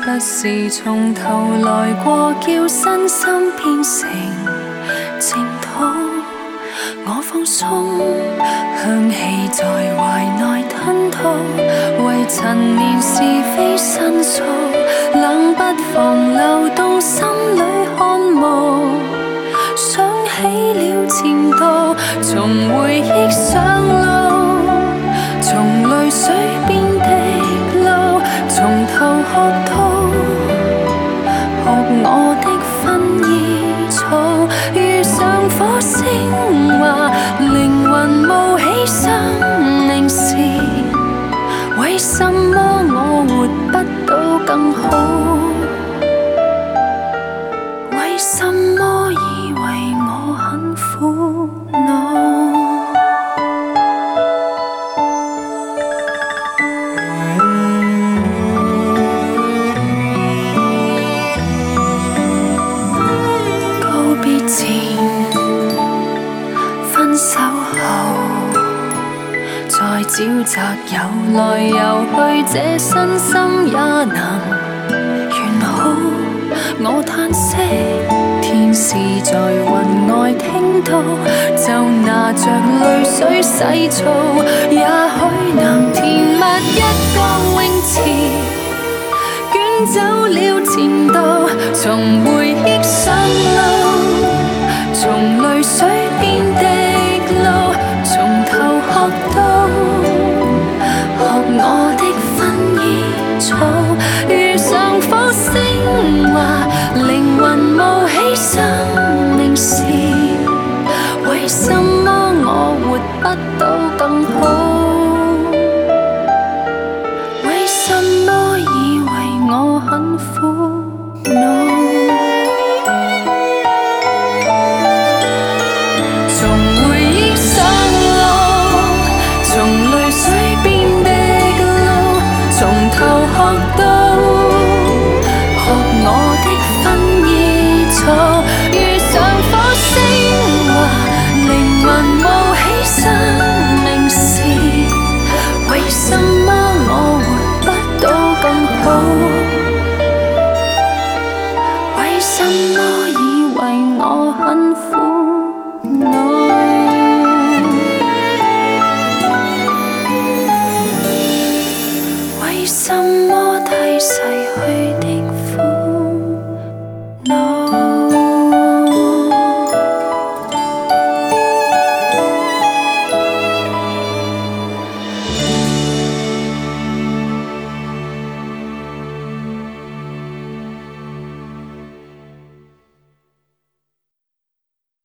不是從頭來過，叫身心變成淨土。我放鬆，香氣在懷內吞吐，為陳年是非申訴，冷不防流動心裏看霧，想起了前度，從回憶上路，從淚水變滴露，從頭學到學我的薰衣草，遇上火星話靈魂冒起生命時，為什麼我活不到更好？為什麼以為我很苦惱？沼澤游來游去，這身心也能完好。我嘆息，天使在雲外聽到，就拿着淚水洗澡，也許能填密一個泳池，捲走了前度，從回憶上路，從淚水變滴露，從頭學到學我的薰衣草，遇上火星話靈魂冒起生命時，為什麼我活不到更好？為什麼以為我很苦惱？為什麼替逝去的苦惱？